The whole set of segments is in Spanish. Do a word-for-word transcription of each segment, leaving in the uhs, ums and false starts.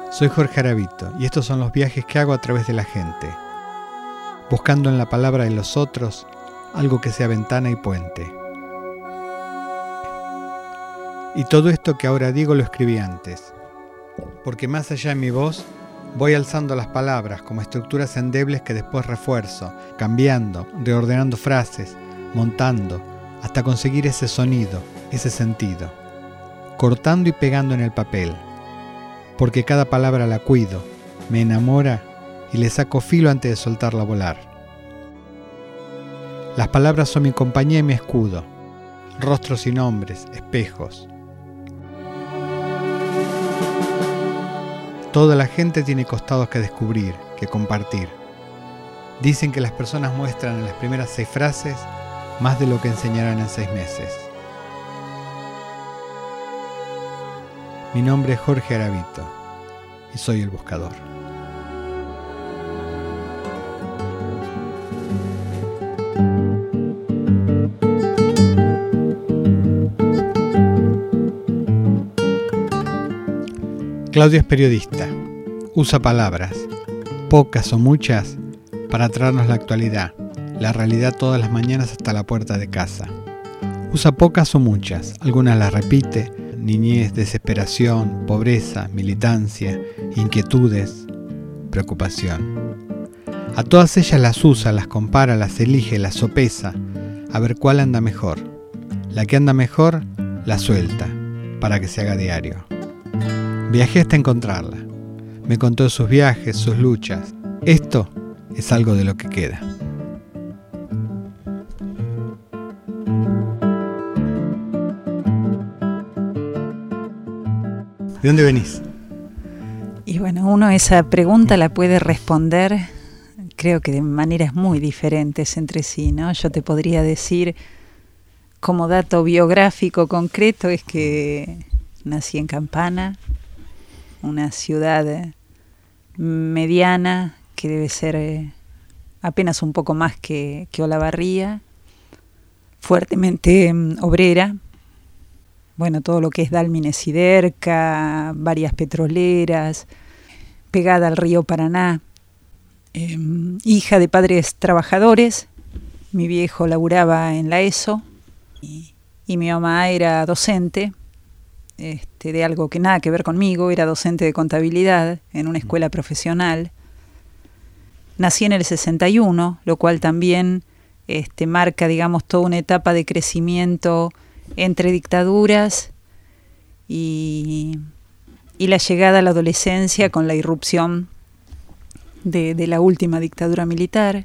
Soy Jorge Aravito y estos son los viajes que hago a través de la gente, buscando en la palabra de los otros algo que sea ventana y puente. Y todo esto que ahora digo lo escribí antes, porque más allá de mi voz, voy alzando las palabras como estructuras endebles que después refuerzo, cambiando, reordenando frases, montando, hasta conseguir ese sonido, ese sentido, cortando y pegando en el papel, porque cada palabra la cuido, me enamora y le saco filo antes de soltarla a volar. Las palabras son mi compañía y mi escudo, rostros y nombres, espejos. Toda la gente tiene costados que descubrir, que compartir. Dicen que las personas muestran en las primeras seis frases más de lo que enseñarán en seis meses. Mi nombre es Jorge Aravito y soy el buscador. Claudio es periodista, usa palabras, pocas o muchas, para traernos la actualidad, la realidad todas las mañanas hasta la puerta de casa. Usa pocas o muchas, algunas las repite, niñez, desesperación, pobreza, militancia, inquietudes, preocupación. A todas ellas las usa, las compara, las elige, las sopesa, a ver cuál anda mejor. La que anda mejor, la suelta, para que se haga diario. Viajé hasta encontrarla. Me contó sus viajes, sus luchas. Esto es algo de lo que queda. ¿De dónde venís? Y bueno, uno esa pregunta la puede responder, creo que de maneras muy diferentes entre sí, ¿no? Yo te podría decir, como dato biográfico concreto, es que nací en Campana, una ciudad mediana que debe ser eh, apenas un poco más que, que Olavarría, fuertemente um, obrera. Bueno, todo lo que es Dálmines y Derca, varias petroleras, pegada al río Paraná. Eh, hija de padres trabajadores, mi viejo laburaba en la ESO y, y mi mamá era docente. Este, de algo que nada que ver conmigo, era docente de contabilidad en una escuela profesional. Nací en el sesenta y uno, lo cual también este, marca, digamos, toda una etapa de crecimiento entre dictaduras y, y la llegada a la adolescencia con la irrupción de, de la última dictadura militar.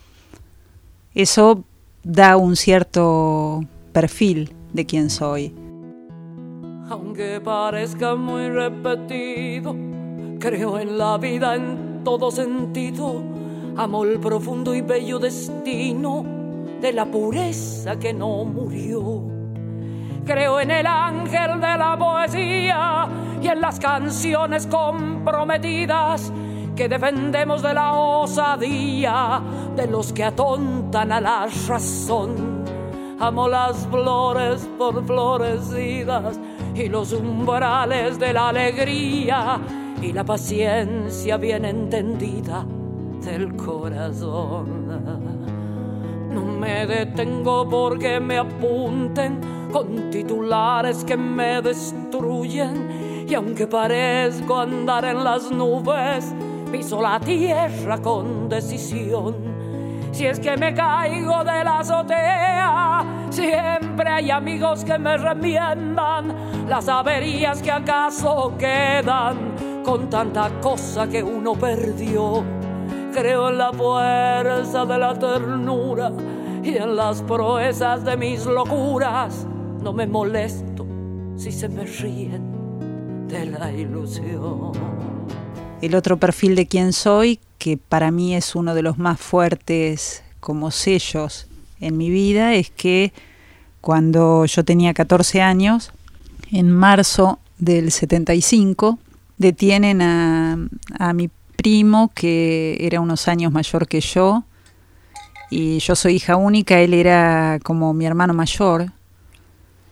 Eso da un cierto perfil de quién soy. Aunque parezca muy repetido, creo en la vida en todo sentido. Amo el profundo y bello destino de la pureza que no murió. Creo en el ángel de la poesía y en las canciones comprometidas que defendemos de la osadía de los que atontan a la razón. Amo las flores por florecidas y los umbrales de la alegría y la paciencia bien entendida del corazón. No me detengo porque me apunten con titulares que me destruyen, y aunque parezco andar en las nubes, piso la tierra con decisión. Si es que me caigo de la azotea, siempre hay amigos que me remiendan las averías que acaso quedan con tanta cosa que uno perdió. Creo en la fuerza de la ternura y en las proezas de mis locuras. No me molesto si se me ríen de la ilusión. El otro perfil de quién soy, que para mí es uno de los más fuertes como sellos en mi vida, es que cuando yo tenía catorce años, en marzo del setenta y cinco, detienen a, a mi primo, que era unos años mayor que yo, y yo soy hija única, él era como mi hermano mayor.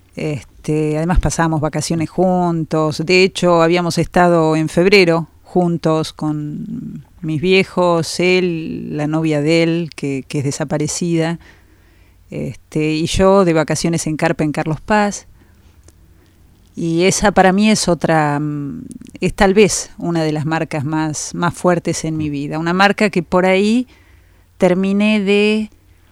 Este, además pasábamos vacaciones juntos. De hecho, habíamos estado en febrero juntos con mis viejos, él, la novia de él, que, que es desaparecida, este, y yo de vacaciones en carpa en Carlos Paz. Y esa para mí es otra, es tal vez una de las marcas más, más fuertes en mi vida. Una marca que por ahí terminé de,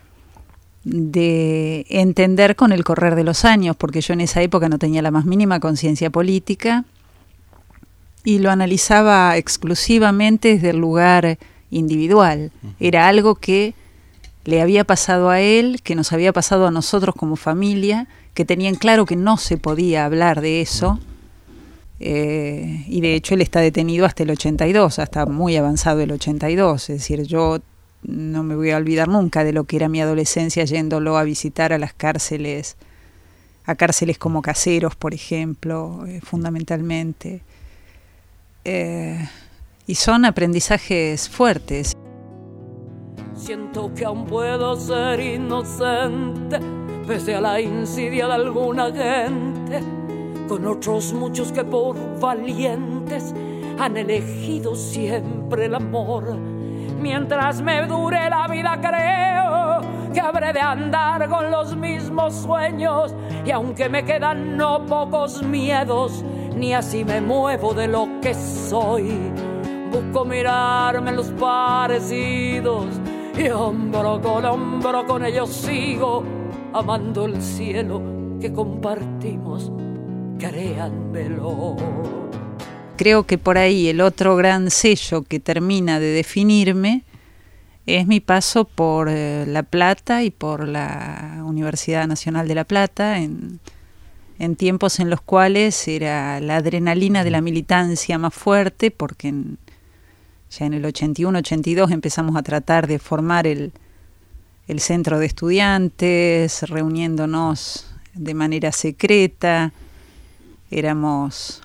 de entender con el correr de los años, porque yo en esa época no tenía la más mínima conciencia política y lo analizaba exclusivamente desde el lugar individual. Era algo que le había pasado a él, que nos había pasado a nosotros como familia, que tenían claro que no se podía hablar de eso, eh, y de hecho él está detenido hasta el ochenta y dos, hasta muy avanzado el ochenta y dos, es decir, yo no me voy a olvidar nunca de lo que era mi adolescencia yéndolo a visitar a las cárceles, a cárceles como Caseros, por ejemplo, eh, fundamentalmente, eh, y son aprendizajes fuertes. Siento que aún puedo ser inocente, pese a la insidia de alguna gente, con otros muchos que por valientes han elegido siempre el amor. Mientras me dure la vida creo que habré de andar con los mismos sueños, y aunque me quedan no pocos miedos, ni así me muevo de lo que soy. Busco mirarme en los parecidos y hombro con hombro con ellos sigo, amando el cielo que compartimos, créanmelo. Creo que por ahí el otro gran sello que termina de definirme es mi paso por eh, La Plata y por la Universidad Nacional de La Plata, en, en tiempos en los cuales era la adrenalina de la militancia más fuerte, porque en, ya en el ochenta y uno, ochenta y dos empezamos a tratar de formar el, el centro de estudiantes, reuniéndonos de manera secreta. Éramos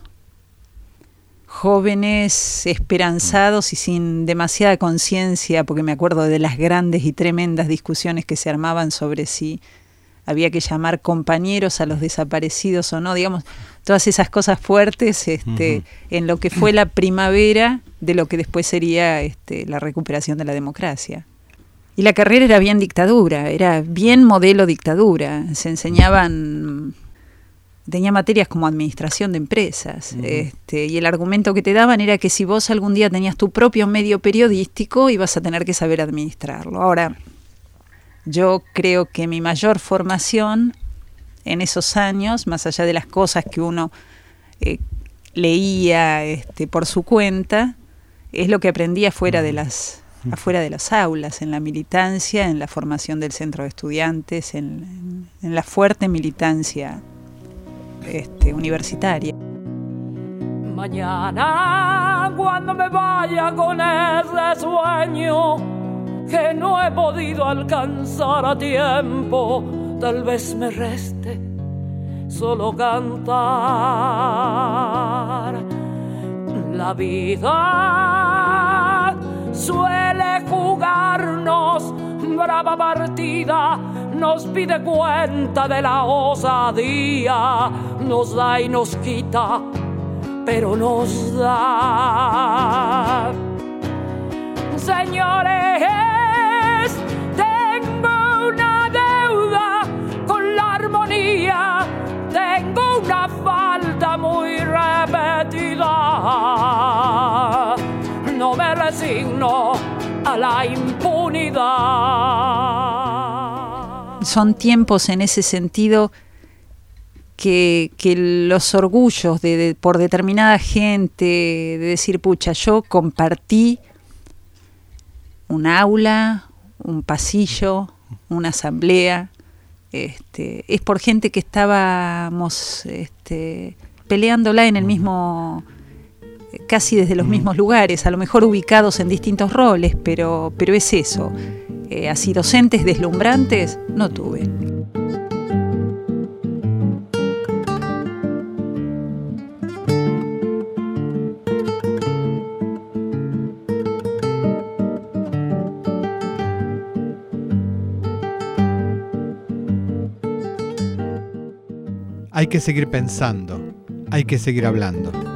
jóvenes, esperanzados y sin demasiada conciencia, porque me acuerdo de las grandes y tremendas discusiones que se armaban sobre si había que llamar compañeros a los desaparecidos o no, digamos, todas esas cosas fuertes, este, uh-huh. en lo que fue la primavera de lo que después sería este, la recuperación de la democracia. Y la carrera era bien dictadura, era bien modelo dictadura. Se enseñaban, tenía materias como administración de empresas, uh-huh. este, y el argumento que te daban era que si vos algún día tenías tu propio medio periodístico, ibas a tener que saber administrarlo. Ahora, yo creo que mi mayor formación en esos años, más allá de las cosas que uno eh, leía este, por su cuenta, es lo que aprendí afuera de las afuera de las aulas, en la militancia, en la formación del centro de estudiantes, en, en, en la fuerte militancia este, universitaria. Mañana, cuando me vaya con ese sueño que no he podido alcanzar a tiempo, tal vez me reste solo cantar. La vida suele jugarnos brava partida, nos pide cuenta de la osadía, nos da y nos quita, pero nos da. Señores, tengo una deuda con la armonía, tengo una falta muy repetida, no me resigno a la impunidad. Son tiempos en ese sentido que, que los orgullos de, de, por determinada gente, de decir, pucha, yo compartí un aula, un pasillo, una asamblea, este, es por gente que estábamos este, peleándola en el mismo, casi desde los mismos lugares, a lo mejor ubicados en distintos roles, pero, pero es eso. Eh, así docentes deslumbrantes no tuve. Hay que seguir pensando, hay que seguir hablando.